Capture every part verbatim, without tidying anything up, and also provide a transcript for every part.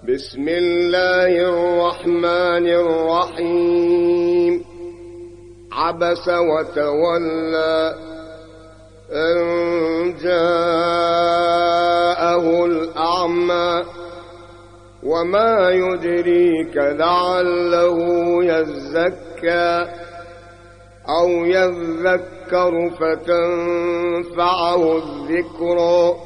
بسم الله الرحمن الرحيم. عبس وتولى أن جاءه الأعمى وما يدريك لعله يزكى أو يذكر فتنفعه الذكرى.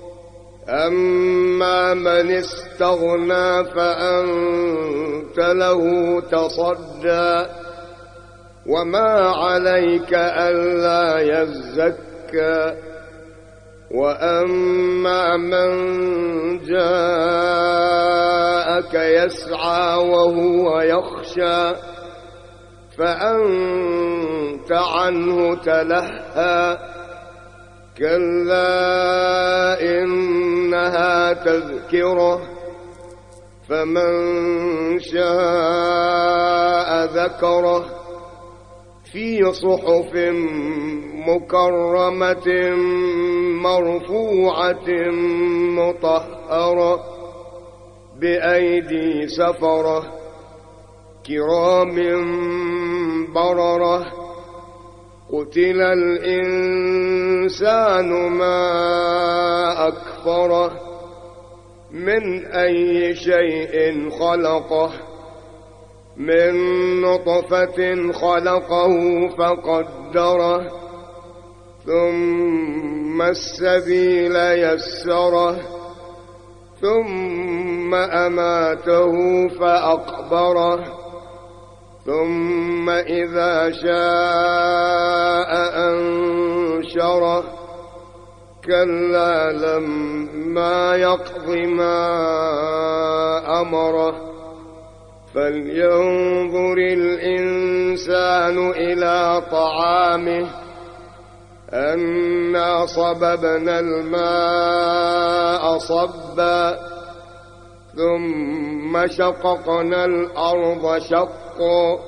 أما من استغنى فأنت له تصدى وما عليك ألا يزكى. وأما من جاءك يسعى وهو يخشى فأنت عنه تلهى. كلا إنها تذكرة فمن شاء ذكره في صحف مكرمة مرفوعة مطهرة بأيدي سفرة كرام بررة. قتل الإنسان ما أكفره من أي شيء خلقه من نطفة خلقه فقدره ثم السبيل يسره ثم أماته فأقبره ثم إذا شاء أنشره. كلا لما يقض ما أمره. فلينظر الإنسان إلى طعامه أنا صببنا الماء صبا ثم شققنا الأرض شقا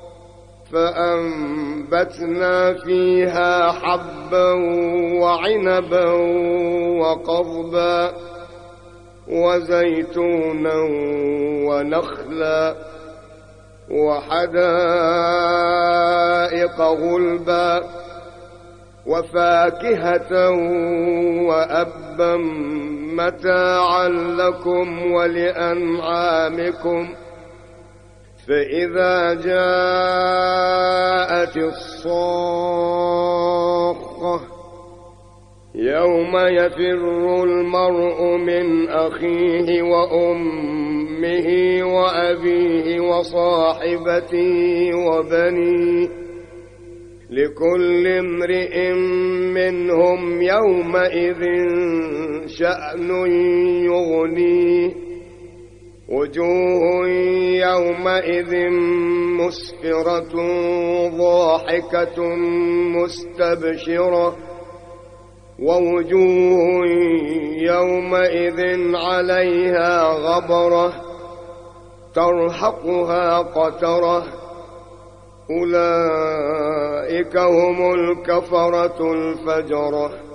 فأنبتنا فيها حبا وعنبا وقضبا وزيتونا ونخلا وحدائق غلبا وفاكهة وأبا متاعا لكم ولأنعامكم. فإذا جاءت الصاخة يوم يفر المرء من أخيه وأمه وأبيه وصاحبته وبنيه لكل امرئ منهم يومئذ شأن يغنيه. وجوه يومئذ مسفرة ضاحكة مستبشرة ووجوه يومئذ عليها غبرة ترهقها قترة. أولئك هم الكفرة الفجرة.